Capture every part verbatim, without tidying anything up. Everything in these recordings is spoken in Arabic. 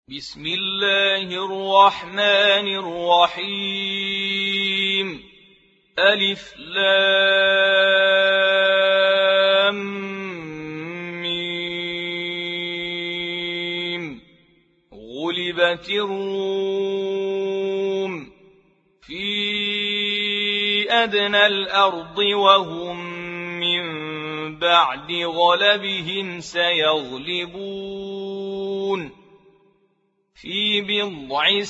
بسم الله الرحمن الرحيم ألف لام ميم غلبت الروم في أدنى الأرض وهم من بعد غلبهم سيغلبون في بضع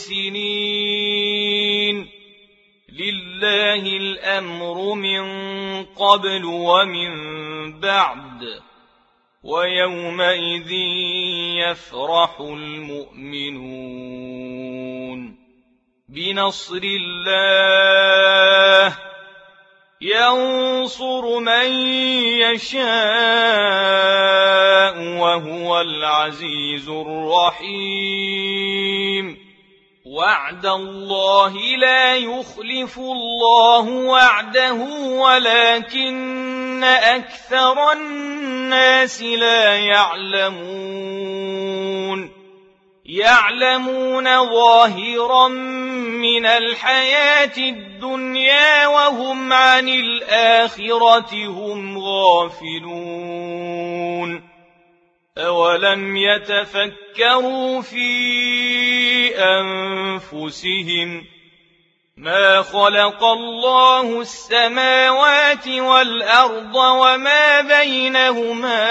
سنين لله الأمر من قبل ومن بعد ويومئذ يفرح المؤمنون بنصر الله ينصر من يشاء وهو العزيز الرحيم وعد الله لا يخلف الله وعده ولكن أكثر الناس لا يعلمون يعلمون ظاهرا من الحياة الدنيا وهم عن الآخرة هم غافلون أولم يتفكروا في أنفسهم ما خلق الله السماوات والأرض وما بينهما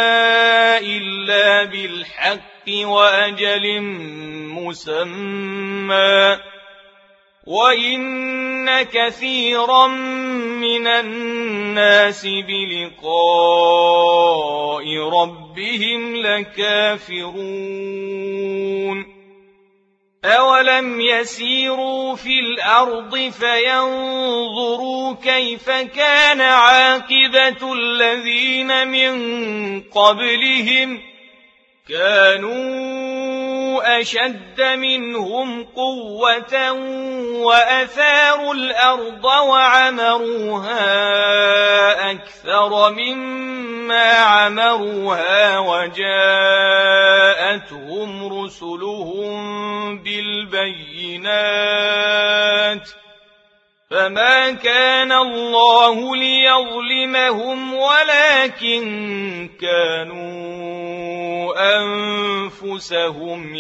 إلا بالحق وأجل مسمى وإن كثيرا من الناس بلقاء ربهم لكافرون أولم يسيروا في الأرض فينظروا كيف كان عاقبة الذين من قبلهم كانوا أشد منهم قوة وأثاروا الأرض وعمروها أكثر مما عمروها وجاءتهم رسلهم بالبينات فما كان الله ليظلمهم ولكن كانوا أنفسهم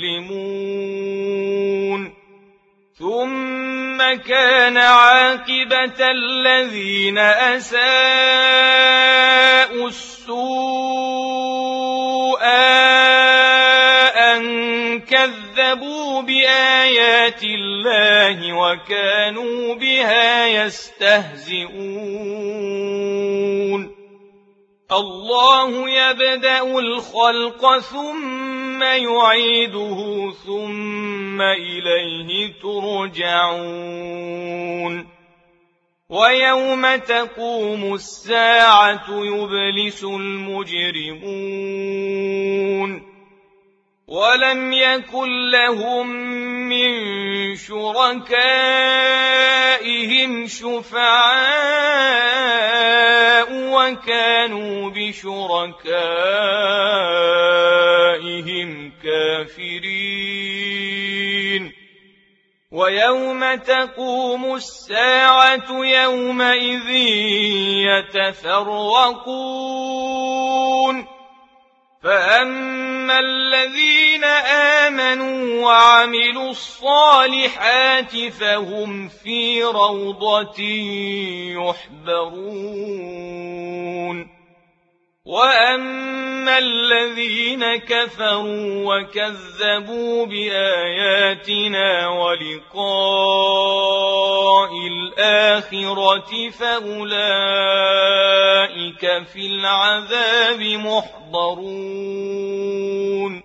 يظلمون ثم كان عاقبة الذين أساءوا السوء أن كذبوا بآيات الله وكانوا بها يستهزئون الله يبدأ الخلق ثم يعيده ثم إليه ترجعون ويوم تقوم الساعة يبلس المجرمون ولم يكن لهم من شركائهم شفعاء وكانوا بشركائهم كافرين ويوم تقوم الساعة يومئذ يتفرقون فأما الذين آمنوا وعملوا الصالحات فهم في روضة يحبرون وأما الذين كفروا وكذبوا بآياتنا ولقاء الآخرة فأولئك في العذاب محضرون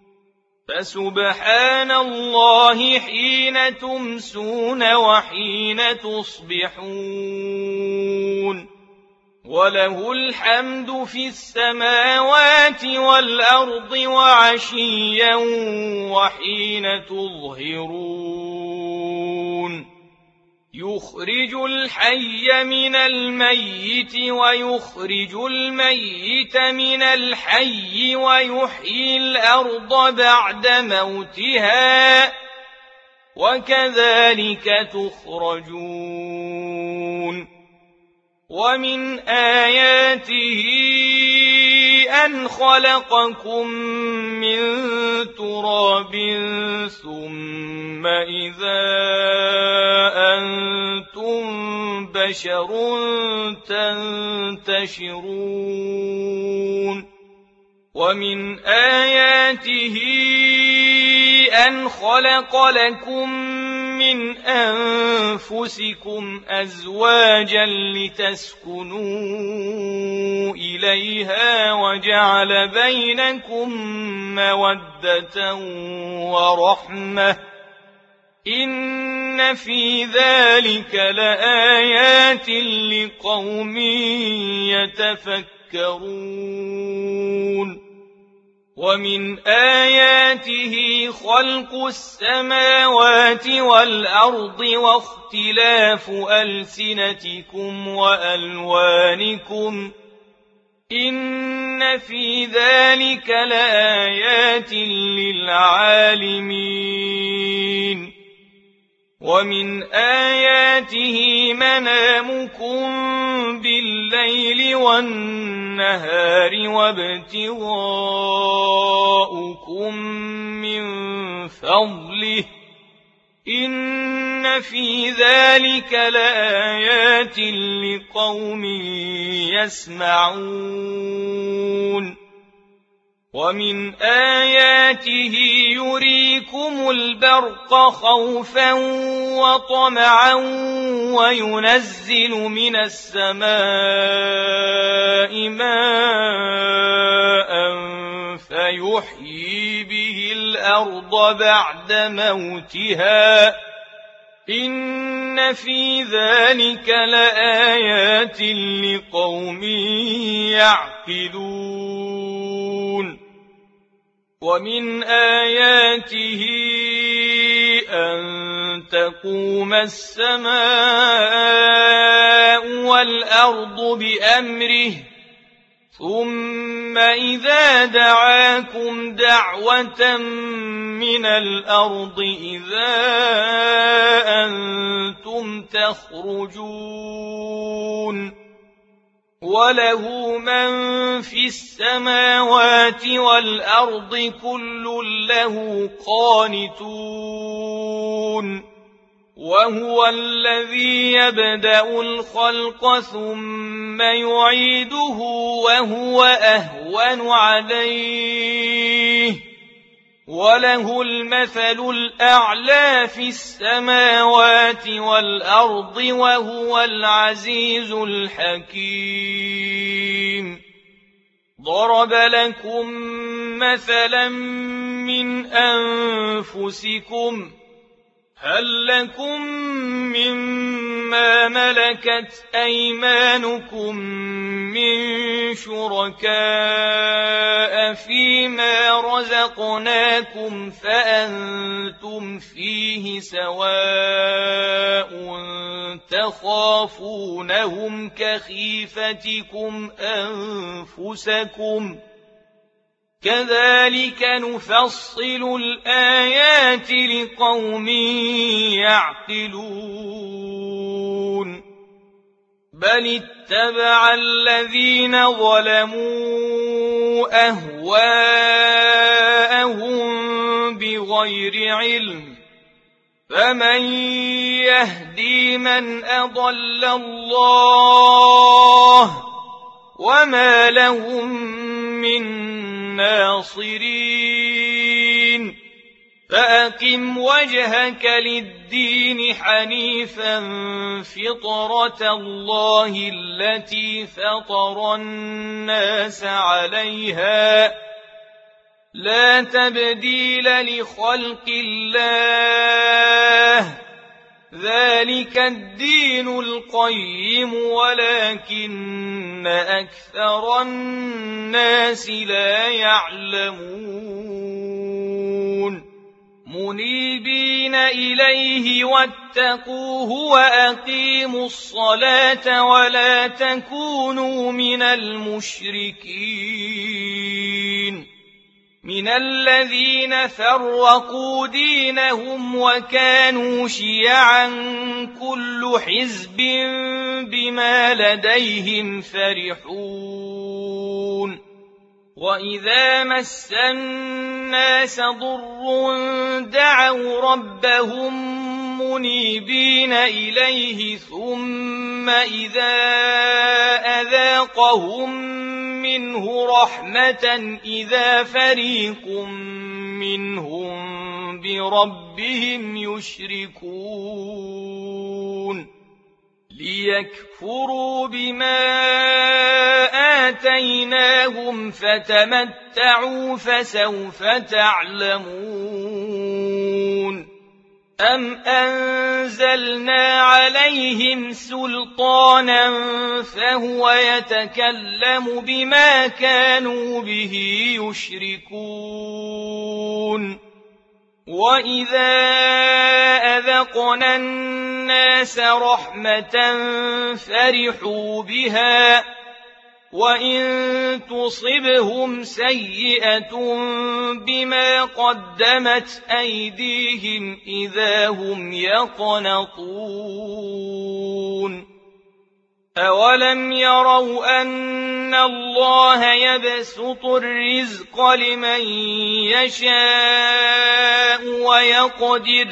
فسبحان الله حين تمسون وحين تصبحون وله الحمد في السماوات والأرض وعشيا وحين تظهرون يخرج الحي من الميت ويخرج الميت من الحي ويحيي الأرض بعد موتها وكذلك تخرجون ومن آياته أن خلقكم من تراب ثم إذا أنتم بشر تنتشرون ومن آياته أن خلق لكم من أنفسكم أزواجا لتسكنوا إليها وجعل بينكم مودة ورحمة إن في ذلك لآيات لقوم يتفكرون ومن آياته خلق السماوات والأرض واختلاف ألسنتكم وألوانكم إن في ذلك لآيات للعالمين ومن آياته منامكم بالليل والنهار وابتغاؤكم من فضله إن في ذلك لآيات لقوم يسمعون ومن آياته يريكم البرق خوفا وطمعا وينزل من السماء ماء فيحيي به الأرض بعد موتها إن في ذلك لآيات لقوم يعقلون ومن آياته أن تقوم السماء والأرض بأمره ثم إذا دعاكم دعوة من الأرض إذا أنتم تخرجون وله من في السماوات والأرض كل له قانتون وهو الذي يبدأ الخلق ثم يعيده وهو أهون عليه وله المثل الأعلى في السماوات والأرض وهو العزيز الحكيم ضرب لكم مثلا من أنفسكم هل لكم مما ملكت أيمانكم من شركاء فيما رزقناكم فأنتم فيه سواء تخافونهم كخيفتكم أنفسكم كذلك نفصل الآيات لقوم يعقلون بل اتبع الذين ظلموا أهواءهم بغير علم فمن يهدي من أضل الله وما لهم من ناصرين فأقم وجهك للدين حنيفا فطرة الله التي فطر الناس عليها لا تبديل لخلق الله ذلك الدين القيم ولكن أكثر الناس لا يعلمون منيبين إليه واتقوه وأقيموا الصلاة ولا تكونوا من المشركين من الذين فرقوا دينهم وكانوا شيعا كل حزب بما لديهم فرحون وإذا مس الناس ضر دعوا ربهم منيبين إليه ثم إذا أذاقهم منه رحمة إذا فريق منهم بربهم يشركون ليكفروا بما آتيناهم فتمتعوا فسوف تعلمون أم أنزلنا عليهم سلطانا فهو يتكلم بما كانوا به يشركون وإذا أذقنا الناس رحمة فرحوا بها وإن تصبهم سيئة بما قدمت أيديهم إذا هم يقنطون أولم يروا أن الله يبسط الرزق لمن يشاء ويقدر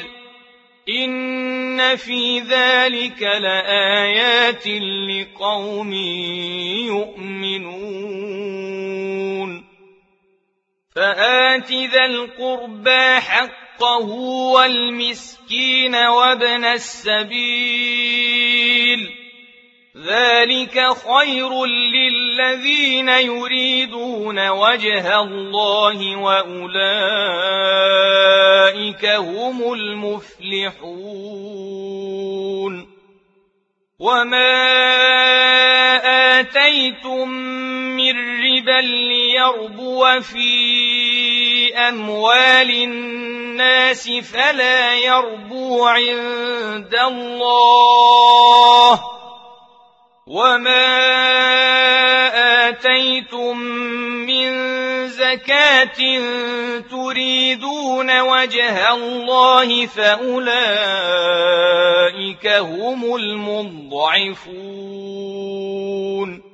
إن في ذلك لآيات لقوم يؤمنون فآت ذا القربى حقه والمسكين وابن السبيل ذلك خير للذين يريدون وجه الله وأولئك هم المفلحون وما آتيتم من ربا ليربو في أموال الناس فلا يربو عند الله وما آتيتم من زكاة تريدون وجه الله فأولئك هم المضعفون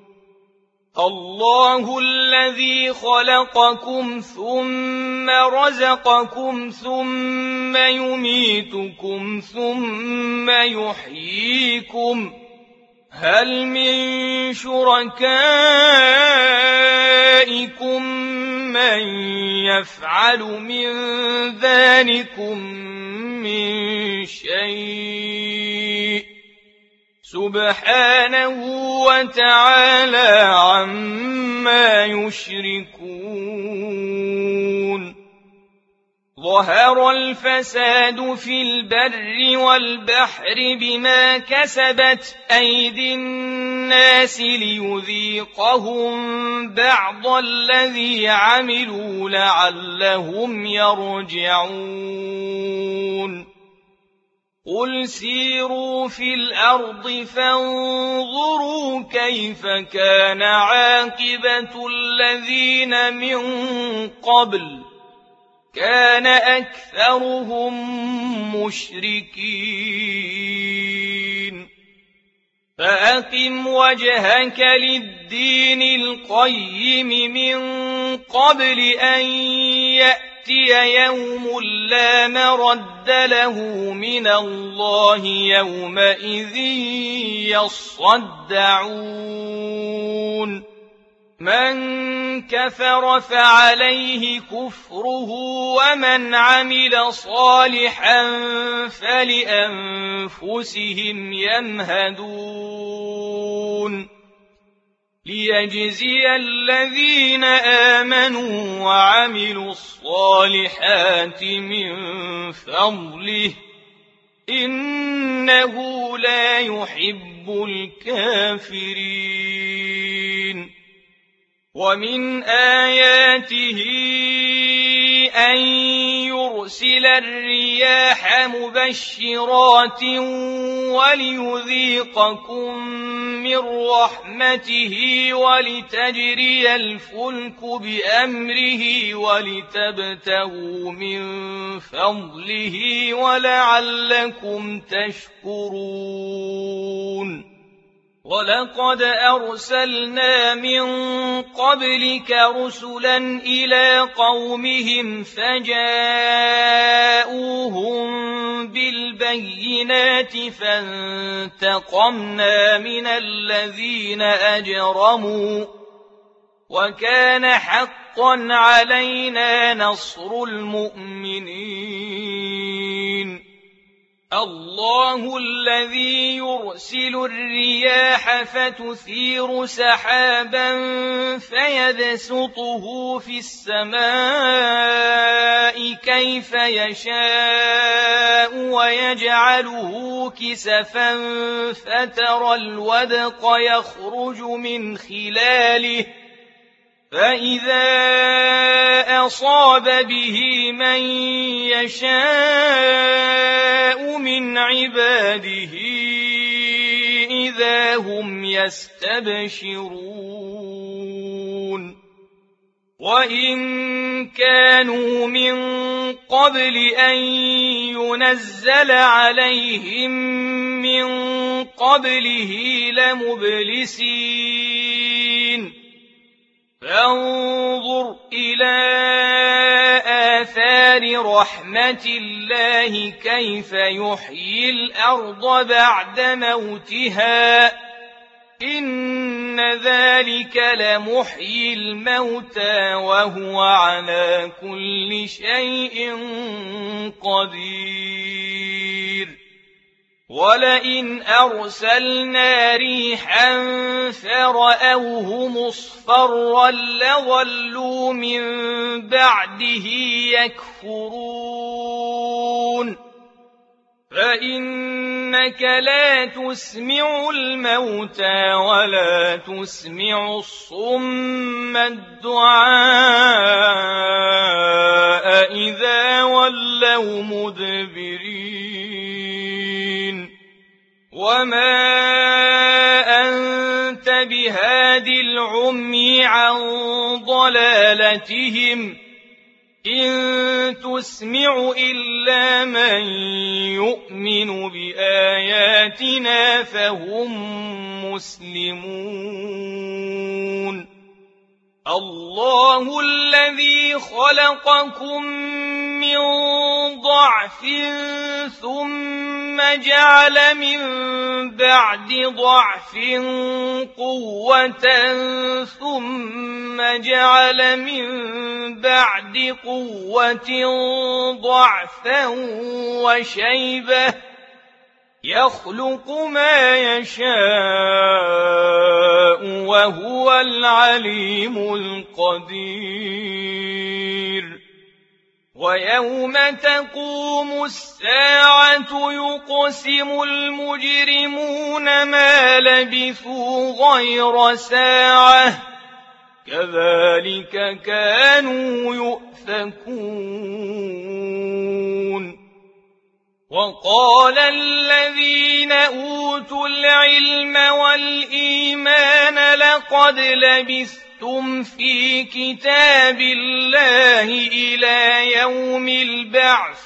الله الذي خلقكم ثم رزقكم ثم يميتكم ثم يحييكم هل من شركائكم من يفعل من ذلكم من شيء سبحانه وتعالى عما يشركون ظهر الفساد في البر والبحر بما كسبت أيدي الناس ليذيقهم بعض الذي عملوا لعلهم يرجعون قل سيروا في الأرض فانظروا كيف كان عاقبة الذين من قبل كان أكثرهم مشركين فأقم وجهك للدين القيم من قبل أن يأتي يوم لا مرد له من الله يومئذ يصدعون من كفر فعليه كفره ومن عمل صالحا فلأنفسهم يمهدون ليجزي الذين آمنوا وعملوا الصالحات من فضله إنه لا يحب الكافرين ومن آياته أن يرسل الرياح مبشرات وليذيقكم من رحمته ولتجري الفلك بأمره ولتبتغوا من فضله ولعلكم تشكرون ولقد أرسلنا من قبلك رسلا إلى قومهم فجاءوهم بالبينات فانتقمنا من الذين أجرموا وكان حقا علينا نصر المؤمنين الله الذي يرسل الرياح فتثير سحابا فيبسطه في السماء كيف يشاء ويجعله كسفا فترى الودق يخرج من خلاله فإذا أصاب به من يشاء من عباده إذا هم يستبشرون وإن كانوا من قبل أن ينزل عليهم من قبله لمبلسين فانظر إلى آثار رحمة الله كيف يحيي الأرض بعد موتها إن ذلك لمحيي الموتى وهو على كل شيء قدير ولئن أرسلنا ريحا فرأوه مصفرا لظلوا من بعده يكفرون فإنك لا تسمع الموتى ولا تسمع الصم الدعاء إذا ولوا مدبرين وما أنت بهاد العمي عن ضلالتهم إن تسمع إلا من يؤمن بآياتنا فهم مسلمون الله الذي خلقكم من ضعف ثم جعل من بعد ضعف قوة ثم جعل من بعد قوة ضعفا وشيبة يخلق ما يشاء وهو العليم القدير ويوم تقوم الساعة يقسم المجرمون ما لبثوا غير ساعة كذلك كانوا يؤفكون وقال الذين أوتوا العلم والإيمان لقد لبثتم في كتاب الله إلى يوم البعث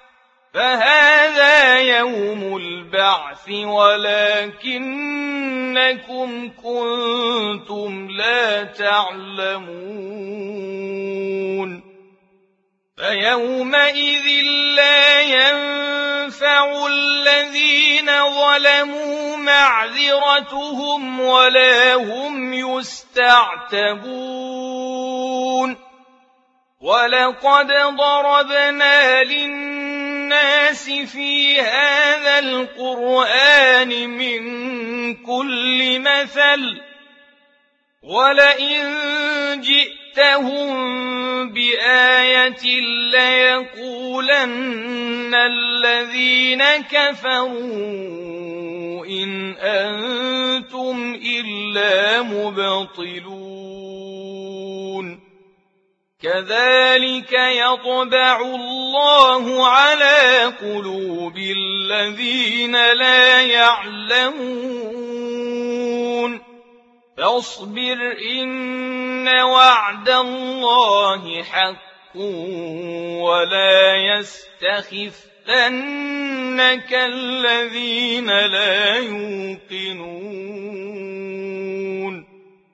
فهذا يوم البعث ولكنكم كنتم لا تعلمون فيومئذ لا ينفع الذين ظلموا معذرتهم ولا هم يستعتبون ولقد ضربنا للناس في هذا القرآن من كل مثل ولئن جئتهم بآية ليقولن الذين كفروا إن أنتم إلا مبطلون كذلك يطبع الله على قلوب الذين لا يعلمون فاصبر إن وعد الله حق ولا يستخفنك الذين لا يوقنون